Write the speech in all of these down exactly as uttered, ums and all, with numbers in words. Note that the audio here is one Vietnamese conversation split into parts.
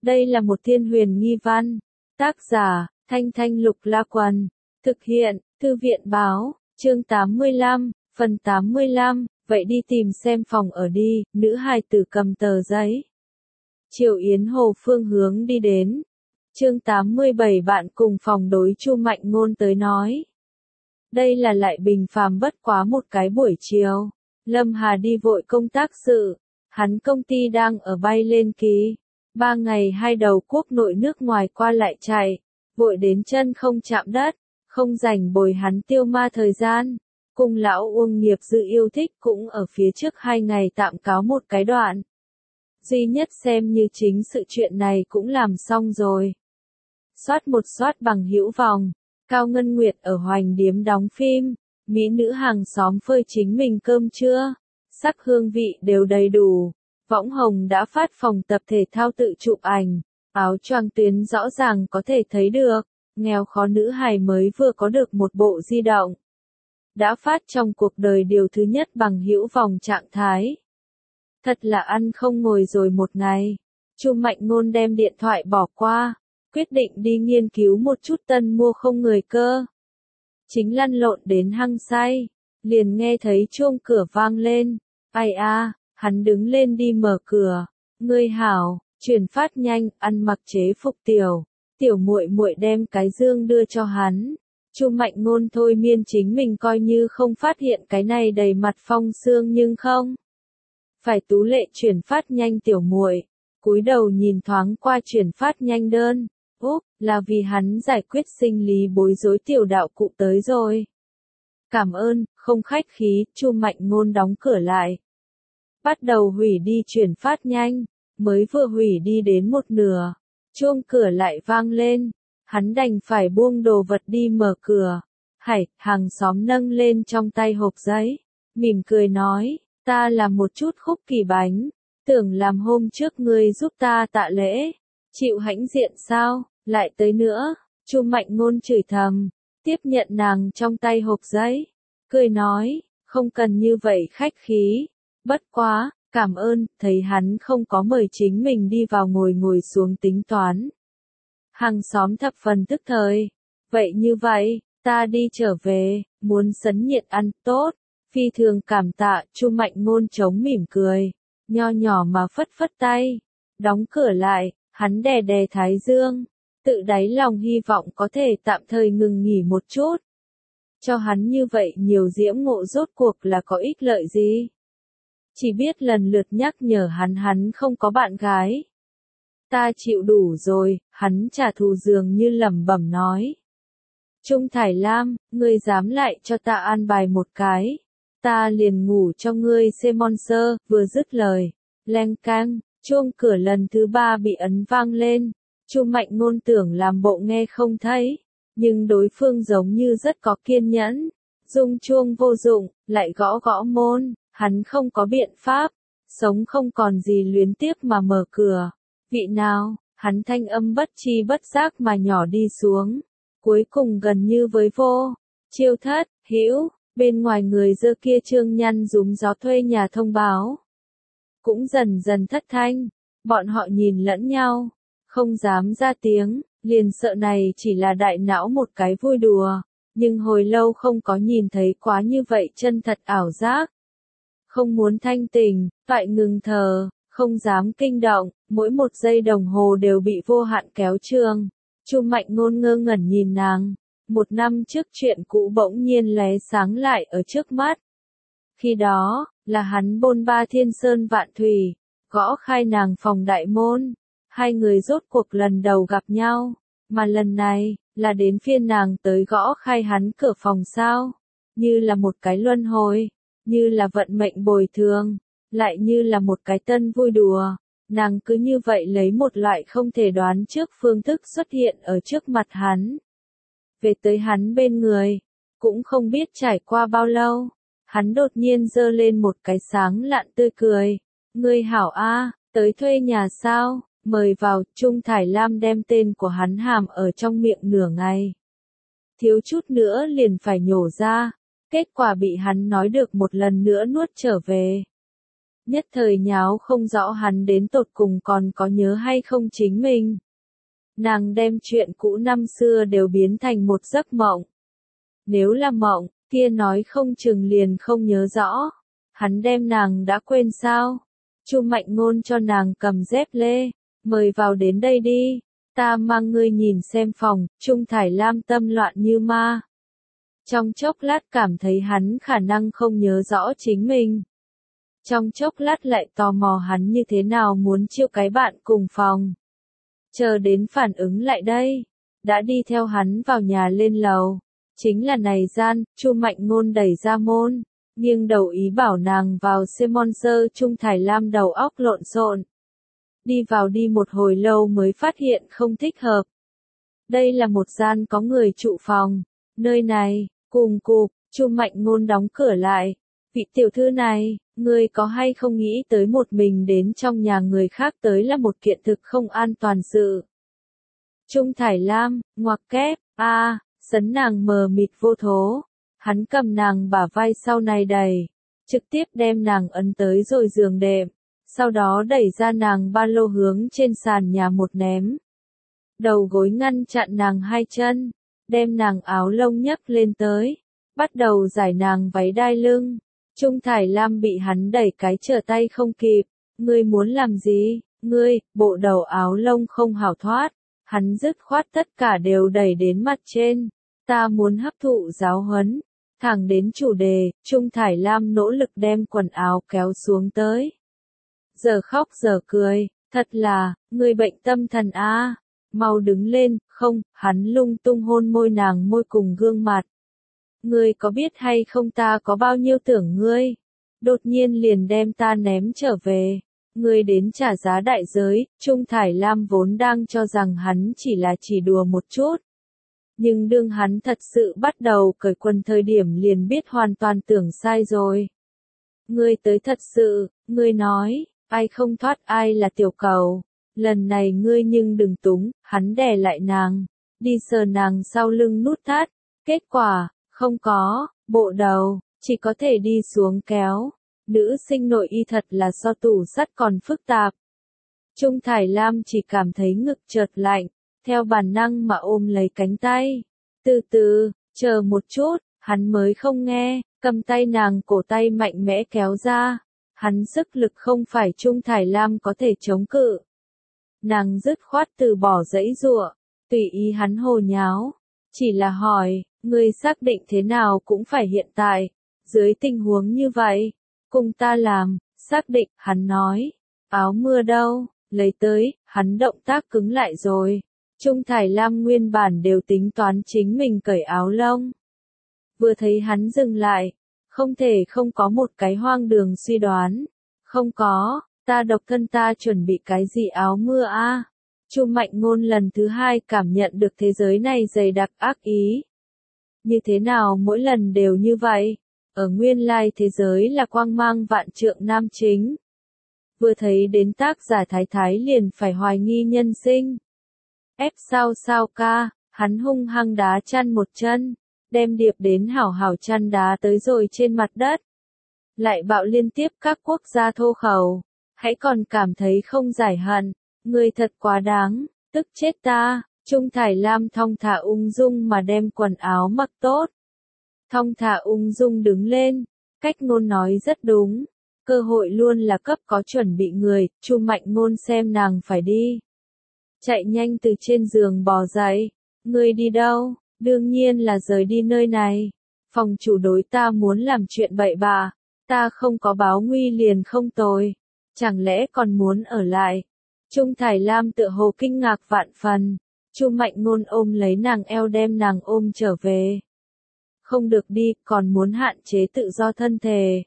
Đây là một thiên huyền nghi văn. Tác giả, Thanh Thanh Lục La Quần. Thực hiện, Thư viện Báo, chương tám mươi lăm, phần tám mươi lăm. Vậy đi tìm xem phòng ở đi, nữ hài tử cầm tờ giấy. Triệu Yến Hồ phương hướng đi đến. Chương tám mươi bảy bạn cùng phòng đối Chu Mạnh Ngôn tới nói. Đây là lại bình phàm bất quá một cái buổi chiều. Lâm Hà đi vội công tác sự. Hắn công ty đang ở bay lên ký. Ba ngày hai đầu quốc nội nước ngoài qua lại chạy. Vội đến chân không chạm đất. Không rảnh bồi hắn tiêu ma thời gian. Cùng lão Uông Nghiệp Dư yêu thích cũng ở phía trước hai ngày tạm cáo một cái đoạn. Duy nhất xem như chính sự chuyện này cũng làm xong rồi. Soát một soát bằng hữu vòng. Cao Ngân Nguyệt ở Hoành Điếm đóng phim. Mỹ nữ hàng xóm phơi chính mình cơm trưa. Sắc hương vị đều đầy đủ. Võng Hồng đã phát phòng tập thể thao tự chụp ảnh. Áo choàng tuyến rõ ràng có thể thấy được. Nghèo khó nữ hài mới vừa có được một bộ di động. Đã phát trong cuộc đời điều thứ nhất bằng hữu vòng trạng thái. Thật là ăn không ngồi rồi một ngày. Chu Mạnh Ngôn đem điện thoại bỏ qua. Quyết định đi nghiên cứu một chút tân mua không người cơ. Chính lăn lộn đến hăng say. Liền nghe thấy chuông cửa vang lên. Ai a, hắn đứng lên đi mở cửa. Ngươi hảo, chuyển phát nhanh, ăn mặc chế phục tiểu. Tiểu muội muội đem cái dương đưa cho hắn. Chu Mạnh Ngôn thôi miên chính mình coi như không phát hiện cái này đầy mặt phong sương nhưng không. Phải tú lệ chuyển phát nhanh tiểu muội, cúi đầu nhìn thoáng qua chuyển phát nhanh đơn. Úp, là vì hắn giải quyết sinh lý bối rối tiểu đạo cụ tới rồi. Cảm ơn, không khách khí, Chu Mạnh Ngôn đóng cửa lại. Bắt đầu hủy đi chuyển phát nhanh, mới vừa hủy đi đến một nửa. Chuông cửa lại vang lên, hắn đành phải buông đồ vật đi mở cửa. Hải, hàng xóm nâng lên trong tay hộp giấy, mỉm cười nói, ta làm một chút khúc kỳ bánh, tưởng làm hôm trước ngươi giúp ta tạ lễ, chịu hãnh diện sao, lại tới nữa, Chu Mạnh Ngôn chửi thầm, tiếp nhận nàng trong tay hộp giấy, cười nói, không cần như vậy khách khí, bất quá. Cảm ơn, thấy hắn không có mời chính mình đi vào ngồi ngồi xuống tính toán. Hàng xóm thập phần tức thời. Vậy như vậy, ta đi trở về, muốn sấn nhiệt ăn tốt. Phi thường cảm tạ, Chu Mạnh Ngôn chống mỉm cười. Nho nhỏ mà phất phất tay. Đóng cửa lại, hắn đè đè thái dương. Tự đáy lòng hy vọng có thể tạm thời ngừng nghỉ một chút. Cho hắn như vậy nhiều diễm ngộ rốt cuộc là có ích lợi gì? Chỉ biết lần lượt nhắc nhở hắn hắn không có bạn gái. Ta chịu đủ rồi, hắn trả thù dường như lẩm bẩm nói. Trung Thải Lam, ngươi dám lại cho ta an bài một cái. Ta liền ngủ cho ngươi xem monster, vừa dứt lời. Leng cang, chuông cửa lần thứ ba bị ấn vang lên. Chu Mạnh Ngôn tưởng làm bộ nghe không thấy. Nhưng đối phương giống như rất có kiên nhẫn. Rung chuông vô dụng, lại gõ gõ môn. Hắn không có biện pháp, sống không còn gì luyến tiếc mà mở cửa. Vị nào, hắn thanh âm bất chi bất giác mà nhỏ đi xuống. Cuối cùng gần như với vô. Chiêu Thất, hữu, bên ngoài người dơ kia trương nhăn rúm gió thuê nhà thông báo. Cũng dần dần thất thanh, bọn họ nhìn lẫn nhau, không dám ra tiếng, liền sợ này chỉ là đại não một cái vui đùa. Nhưng hồi lâu không có nhìn thấy quá như vậy chân thật ảo giác. Không muốn thanh tình, phải ngừng thở, không dám kinh động, mỗi một giây đồng hồ đều bị vô hạn kéo trường. Chu Mạnh Ngôn ngơ ngẩn nhìn nàng, một năm trước chuyện cũ bỗng nhiên lóe sáng lại ở trước mắt. Khi đó, là hắn bôn ba thiên sơn vạn thủy, gõ khai nàng phòng đại môn, hai người rốt cuộc lần đầu gặp nhau, mà lần này, là đến phiên nàng tới gõ khai hắn cửa phòng sao, như là một cái luân hồi. Như là vận mệnh bồi thường, lại như là một cái tân vui đùa, nàng cứ như vậy lấy một loại không thể đoán trước phương thức xuất hiện ở trước mặt hắn. Về tới hắn bên người, cũng không biết trải qua bao lâu, hắn đột nhiên giơ lên một cái sáng lạn tươi cười. Ngươi hảo a, tới thuê nhà sao, mời vào. Trung Thải Lam đem tên của hắn hàm ở trong miệng nửa ngày. Thiếu chút nữa liền phải nhổ ra. Kết quả bị hắn nói được một lần nữa nuốt trở về. nhất thời nháo không rõ hắn đến tột cùng còn có nhớ hay không chính mình. Nàng đem chuyện cũ năm xưa đều biến thành một giấc mộng. Nếu là mộng, kia nói không chừng liền không nhớ rõ. Hắn đem nàng đã quên sao? Chu Mạnh Ngôn cho nàng cầm dép lê, mời vào đến đây đi, ta mang ngươi nhìn xem phòng. Trung Thải Lam tâm loạn như ma. Trong chốc lát cảm thấy hắn khả năng không nhớ rõ chính mình. Trong chốc lát lại tò mò hắn như thế nào muốn chiêu cái bạn cùng phòng. Chờ đến phản ứng lại đây, đã đi theo hắn vào nhà lên lầu. Chính là này gian, Chu Mạnh Ngôn đẩy ra môn, nghiêng đầu ý bảo nàng vào xem monster. Trung Thải Lam đầu óc lộn xộn. Đi vào đi một hồi lâu mới phát hiện không thích hợp. Đây là một gian có người trụ phòng, nơi này, cùng cục, Chu Mạnh Ngôn đóng cửa lại. Vị tiểu thư này, ngươi có hay không nghĩ tới một mình đến trong nhà người khác tới là một kiện thực không an toàn sự. Trung Thải Lam, ngoặc kép, a, à, sấn nàng mờ mịt vô thố. Hắn cầm nàng bả vai sau này đẩy, trực tiếp đem nàng ấn tới rồi giường đệm, sau đó đẩy ra nàng ba lô hướng trên sàn nhà một ném. Đầu gối ngăn chặn nàng hai chân, đem nàng áo lông nhấc lên tới, bắt đầu giải nàng váy đai lưng. Trung Thải Lam bị hắn đẩy cái trở tay không kịp, ngươi muốn làm gì, ngươi, bộ đầu áo lông không hảo thoát, hắn dứt khoát tất cả đều đẩy đến mặt trên, ta muốn hấp thụ giáo huấn, thẳng đến chủ đề. Trung Thải Lam nỗ lực đem quần áo kéo xuống tới. Giờ khóc giờ cười, thật là, ngươi bệnh tâm thần a, mau đứng lên, không, hắn lung tung hôn môi nàng môi cùng gương mặt. Ngươi có biết hay không ta có bao nhiêu tưởng ngươi, đột nhiên liền đem ta ném trở về, ngươi đến trả giá đại giới. Trung Thải Lam vốn đang cho rằng hắn chỉ là chỉ đùa một chút. Nhưng đương hắn thật sự bắt đầu cởi quần thời điểm liền biết hoàn toàn tưởng sai rồi. Ngươi tới thật sự, ngươi nói, ai không thoát ai là tiểu cầu, lần này ngươi nhưng đừng túng. Hắn đè lại nàng, đi sờ nàng sau lưng nút thắt, kết quả, không có, bộ đầu, chỉ có thể đi xuống kéo. Nữ sinh nội y thật là so tủ sắt còn phức tạp. Trung Thải Lam chỉ cảm thấy ngực chợt lạnh, theo bản năng mà ôm lấy cánh tay. Từ từ, chờ một chút, hắn mới không nghe, cầm tay nàng cổ tay mạnh mẽ kéo ra. Hắn sức lực không phải Trung Thải Lam có thể chống cự. Nàng dứt khoát từ bỏ dãy giụa, tùy ý hắn hồ nháo. Chỉ là hỏi, ngươi xác định thế nào cũng phải hiện tại, dưới tình huống như vậy, cùng ta làm, xác định. Hắn nói, áo mưa đâu, lấy tới. Hắn động tác cứng lại rồi. Trung Thải Lam nguyên bản đều tính toán chính mình cởi áo lông. Vừa thấy hắn dừng lại, không thể không có một cái hoang đường suy đoán. Không có, ta độc thân ta chuẩn bị cái gì áo mưa a? À? Chu Mạnh Ngôn lần thứ hai cảm nhận được thế giới này dày đặc ác ý. Như thế nào mỗi lần đều như vậy? Ở nguyên lai thế giới là quang mang vạn trượng nam chính. Vừa thấy đến tác giả thái thái liền phải hoài nghi nhân sinh. Ép sao sao ca, hắn hung hăng đá chăn một chân, đem điệp đến hảo hảo chăn đá tới rồi trên mặt đất. Lại bạo liên tiếp các quốc gia thô khẩu, hãy còn cảm thấy không giải hận, người thật quá đáng, tức chết ta. Trung Thải Lam thong thả ung dung mà đem quần áo mặc tốt. Thong thả ung dung đứng lên, cách Ngôn nói rất đúng, cơ hội luôn là cấp có chuẩn bị người. Chu Mạnh Ngôn xem nàng phải đi, chạy nhanh từ trên giường bò dậy. Ngươi đi đâu? Đương nhiên là rời đi nơi này. Phòng chủ đối ta muốn làm chuyện bậy bạ, ta không có báo nguy liền không tồi, chẳng lẽ còn muốn ở lại? Trung Thải Lam tựa hồ kinh ngạc vạn phần. Chu Mạnh Ngôn ôm lấy nàng eo đem nàng ôm trở về. Không được đi, còn muốn hạn chế tự do thân thể.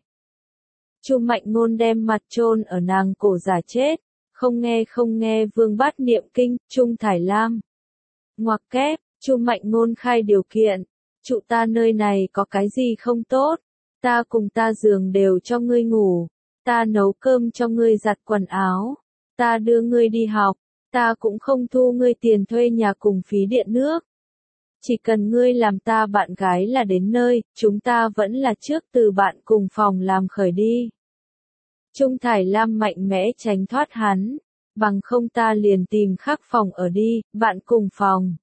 Chu Mạnh Ngôn đem mặt chôn ở nàng cổ giả chết. Không nghe không nghe vương bát niệm kinh. Trung Thải Lam, ngoặc kép, Chu Mạnh Ngôn khai điều kiện. Trụ ta nơi này có cái gì không tốt? Ta cùng ta giường đều cho ngươi ngủ. Ta nấu cơm cho ngươi giặt quần áo. Ta đưa ngươi đi học. Ta cũng không thu ngươi tiền thuê nhà cùng phí điện nước. Chỉ cần ngươi làm ta bạn gái là đến nơi, chúng ta vẫn là trước từ bạn cùng phòng làm khởi đi. Trung Thải Lam mạnh mẽ tránh thoát hắn. Bằng không ta liền tìm khác phòng ở đi, bạn cùng phòng.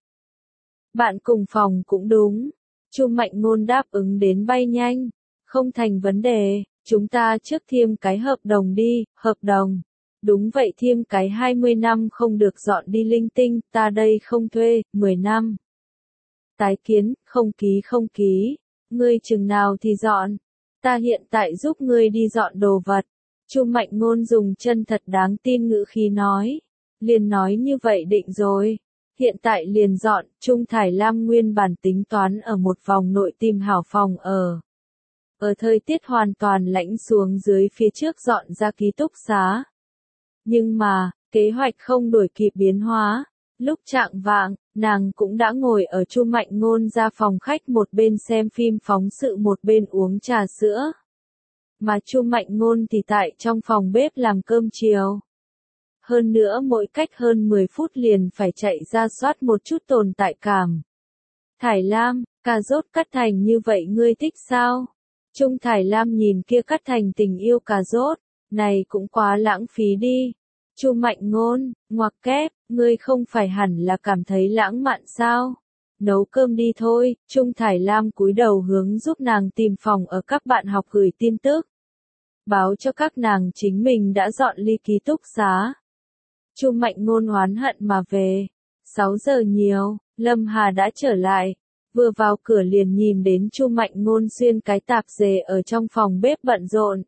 Bạn cùng phòng cũng đúng. Chu Mạnh Ngôn đáp ứng đến bay nhanh. Không thành vấn đề, chúng ta trước thiêm cái hợp đồng đi, hợp đồng. Đúng vậy, thiêm cái hai mươi năm không được dọn đi linh tinh, ta đây không thuê, mười năm. Tái kiến, không ký không ký. Ngươi chừng nào thì dọn. Ta hiện tại giúp ngươi đi dọn đồ vật. Chu Mạnh Ngôn dùng chân thật đáng tin ngữ khí nói. Liền nói như vậy định rồi. Hiện tại liền dọn, Trung Thải Lam nguyên bản tính toán ở một vòng nội tìm hảo phòng ở. Ở thời tiết hoàn toàn lạnh xuống dưới phía trước dọn ra ký túc xá. Nhưng mà, kế hoạch không đuổi kịp biến hóa. Lúc trạng vạng, nàng cũng đã ngồi ở Chu Mạnh Ngôn ra phòng khách một bên xem phim phóng sự một bên uống trà sữa. Mà Chu Mạnh Ngôn thì tại trong phòng bếp làm cơm chiều. Hơn nữa mỗi cách hơn mười phút liền phải chạy ra soát một chút tồn tại cảm. Thải Lam, cà rốt cắt thành như vậy ngươi thích sao? Trung Thải Lam nhìn kia cắt thành tình yêu cà rốt, này cũng quá lãng phí đi. Chu Mạnh Ngôn, ngoặc kép, ngươi không phải hẳn là cảm thấy lãng mạn sao? Nấu cơm đi thôi. Trung Thải Lam cúi đầu hướng giúp nàng tìm phòng ở, các bạn học gửi tin tức. Báo cho các nàng chính mình đã dọn ly ký túc xá. Chu Mạnh Ngôn oán hận mà về. sáu giờ nhiều, Lâm Hà đã trở lại. Vừa vào cửa liền nhìn đến Chu Mạnh Ngôn xuyên cái tạp dề ở trong phòng bếp bận rộn.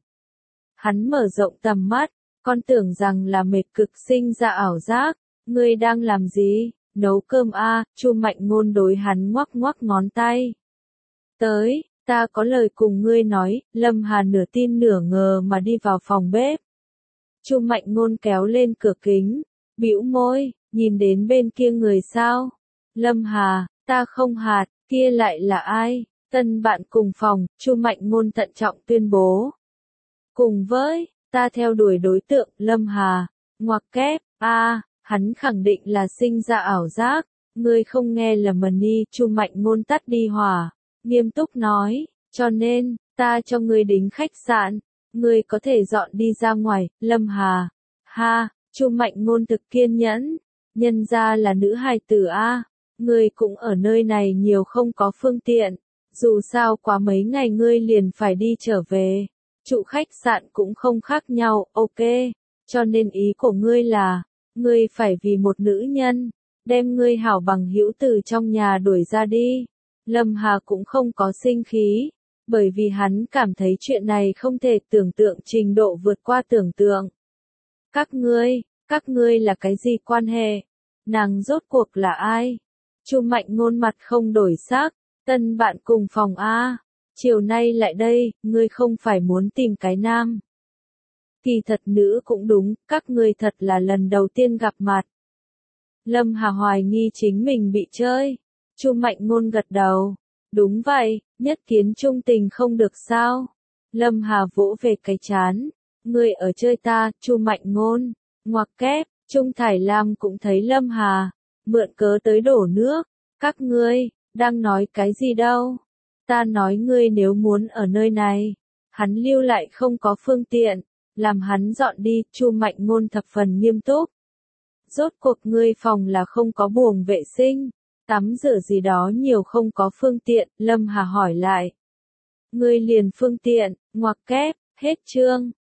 Hắn mở rộng tầm mắt, con tưởng rằng là mệt cực sinh ra ảo giác. Ngươi đang làm gì? Nấu cơm a. Chu Mạnh Ngôn đối hắn ngoắc ngoắc ngón tay. Tới, ta có lời cùng ngươi nói. Lâm Hà nửa tin nửa ngờ mà đi vào phòng bếp. Chu Mạnh Ngôn kéo lên cửa kính, bĩu môi, nhìn đến bên kia người sao? Lâm Hà, ta không hạt, kia lại là ai? Tân bạn cùng phòng. Chu Mạnh Ngôn thận trọng tuyên bố. Cùng với, ta theo đuổi đối tượng, Lâm Hà, ngoặc kép, a, hắn khẳng định là sinh ra ảo giác, ngươi không nghe lầm đi. Chu Mạnh Ngôn tắt đi hỏa, nghiêm túc nói, cho nên, ta cho ngươi đính khách sạn, ngươi có thể dọn đi ra ngoài. Lâm Hà, ha, Chu Mạnh Ngôn thực kiên nhẫn, nhân ra là nữ hài tử a, ngươi cũng ở nơi này nhiều không có phương tiện, dù sao quá mấy ngày ngươi liền phải đi trở về. Trụ khách sạn cũng không khác nhau, ok, cho nên ý của ngươi là, ngươi phải vì một nữ nhân, đem ngươi hảo bằng hữu từ trong nhà đuổi ra đi. Lâm Hà cũng không có sinh khí, bởi vì hắn cảm thấy chuyện này không thể tưởng tượng trình độ vượt qua tưởng tượng. Các ngươi, các ngươi là cái gì quan hệ? Nàng rốt cuộc là ai? Chu Mạnh Ngôn mặt không đổi sắc, tân bạn cùng phòng a. Chiều nay lại đây, ngươi không phải muốn tìm cái nam. Kỳ thật nữ cũng đúng, các ngươi thật là lần đầu tiên gặp mặt. Lâm Hà hoài nghi chính mình bị chơi. Chu Mạnh Ngôn gật đầu. Đúng vậy, nhất kiến trung tình không được sao. Lâm Hà vỗ về cái chán. Ngươi ở chơi ta. Chu Mạnh Ngôn, ngoặc kép. Trung Thải Lam cũng thấy Lâm Hà, mượn cớ tới đổ nước. Các ngươi, đang nói cái gì đâu? Ta nói ngươi nếu muốn ở nơi này, hắn lưu lại không có phương tiện, làm hắn dọn đi. Chu Mạnh Ngôn thập phần nghiêm túc. Rốt cuộc ngươi phòng là không có buồng vệ sinh, tắm rửa gì đó nhiều không có phương tiện. Lâm Hà hỏi lại. Ngươi liền phương tiện, ngoặc kép, hết chương.